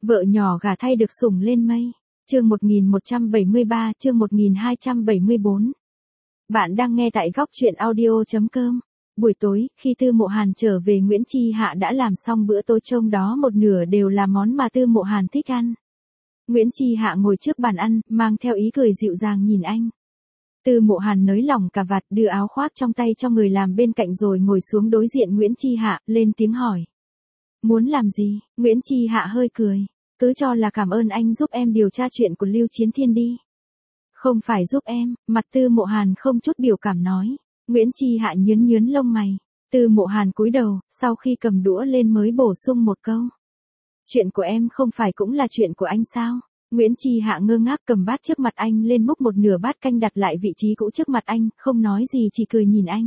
Vợ nhỏ gả thay được sủng lên mây. Chương 1173, chương 1274. Bạn đang nghe tại góc truyện audio.com. Buổi tối, khi Tư Mộ Hàn trở về, Nguyễn Chi Hạ đã làm xong bữa tối, trong đó một nửa đều là món mà Tư Mộ Hàn thích ăn. Nguyễn Chi Hạ ngồi trước bàn ăn, mang theo ý cười dịu dàng nhìn anh. Tư Mộ Hàn nới lỏng cà vạt, đưa áo khoác trong tay cho người làm bên cạnh rồi ngồi xuống đối diện Nguyễn Chi Hạ, lên tiếng hỏi. Muốn làm gì? Nguyễn Chi Hạ hơi cười. Cứ cho là cảm ơn anh giúp em điều tra chuyện của Lưu Chiến Thiên đi. Không phải giúp em, mặt Tư Mộ Hàn không chút biểu cảm nói. Nguyễn Chi Hạ nhướng lông mày. Tư Mộ Hàn cúi đầu, sau khi cầm đũa lên mới bổ sung một câu. Chuyện của em không phải cũng là chuyện của anh sao? Nguyễn Chi Hạ ngơ ngác cầm bát trước mặt anh lên, múc một nửa bát canh đặt lại vị trí cũ trước mặt anh, không nói gì chỉ cười nhìn anh.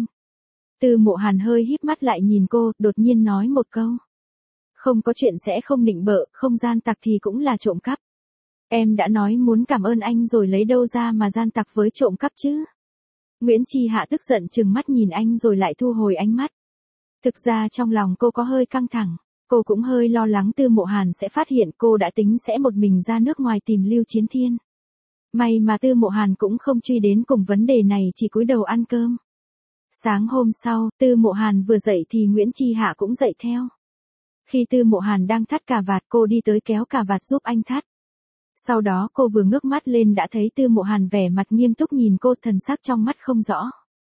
Tư Mộ Hàn hơi híp mắt lại nhìn cô, đột nhiên nói một câu. Không có chuyện sẽ không nịnh bợ, không gian tặc thì cũng là trộm cắp. Em đã nói muốn cảm ơn anh rồi, lấy đâu ra mà gian tặc với trộm cắp chứ? Nguyễn Chi Hạ tức giận trừng mắt nhìn anh rồi lại thu hồi ánh mắt. Thực ra trong lòng cô có hơi căng thẳng, cô cũng hơi lo lắng Tư Mộ Hàn sẽ phát hiện, cô đã tính sẽ một mình ra nước ngoài tìm Lưu Chiến Thiên. May mà Tư Mộ Hàn cũng không truy đến cùng vấn đề này, chỉ cúi đầu ăn cơm. Sáng hôm sau, Tư Mộ Hàn vừa dậy thì Nguyễn Chi Hạ cũng dậy theo. Khi Tư Mộ Hàn đang thắt cà vạt, cô đi tới kéo cà vạt giúp anh thắt. Sau đó cô vừa ngước mắt lên đã thấy Tư Mộ Hàn vẻ mặt nghiêm túc nhìn cô, thần sắc trong mắt không rõ.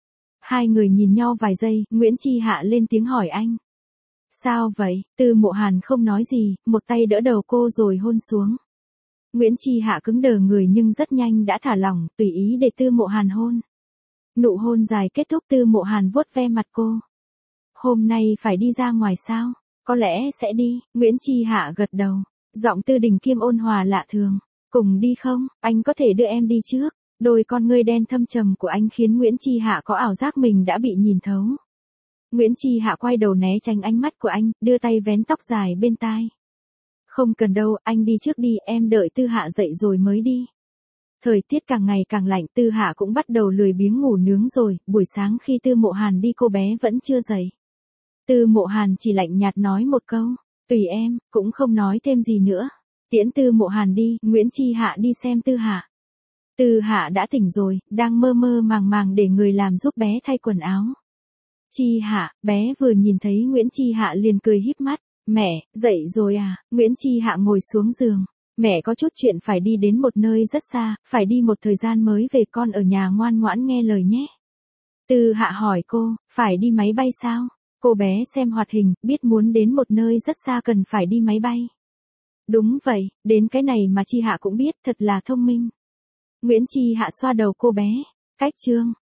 Hai người nhìn nhau vài giây, Nguyễn Chi Hạ lên tiếng hỏi anh. Sao vậy? Tư Mộ Hàn không nói gì, một tay đỡ đầu cô rồi hôn xuống. Nguyễn Chi Hạ cứng đờ người nhưng rất nhanh đã thả lỏng, tùy ý để Tư Mộ Hàn hôn. Nụ hôn dài kết thúc, Tư Mộ Hàn vuốt ve mặt cô. Hôm nay phải đi ra ngoài sao? Có lẽ sẽ đi. Nguyễn Chi Hạ gật đầu. Giọng Tư Đình Kiêm ôn hòa lạ thường. Cùng đi không? Anh có thể đưa em đi trước. Đôi con ngươi đen thâm trầm của anh khiến Nguyễn Chi Hạ có ảo giác mình đã bị nhìn thấu. Nguyễn Chi Hạ quay đầu né tránh ánh mắt của anh, đưa tay vén tóc dài bên tai. Không cần đâu, anh đi trước đi, em đợi Tư Hạ dậy rồi mới đi. Thời tiết càng ngày càng lạnh, Tư Hạ cũng bắt đầu lười biếng ngủ nướng rồi, buổi sáng khi Tư Mộ Hàn đi cô bé vẫn chưa dậy. Tư Mộ Hàn chỉ lạnh nhạt nói một câu, tùy em, cũng không nói thêm gì nữa. Tiễn Tư Mộ Hàn đi, Nguyễn Chi Hạ đi xem Tư Hạ. Tư Hạ đã tỉnh rồi, đang mơ mơ màng màng để người làm giúp bé thay quần áo. Chi Hạ, bé vừa nhìn thấy Nguyễn Chi Hạ liền cười híp mắt. Mẹ, dậy rồi à? Nguyễn Chi Hạ ngồi xuống giường. Mẹ có chút chuyện phải đi đến một nơi rất xa, phải đi một thời gian mới về, con ở nhà ngoan ngoãn nghe lời nhé. Tư Hạ hỏi cô, phải đi máy bay sao? Cô bé xem hoạt hình, biết muốn đến một nơi rất xa cần phải đi máy bay. Đúng vậy, đến cái này mà Chi Hạ cũng biết, thật là thông minh. Nguyễn Chi Hạ xoa đầu cô bé. Cách chương.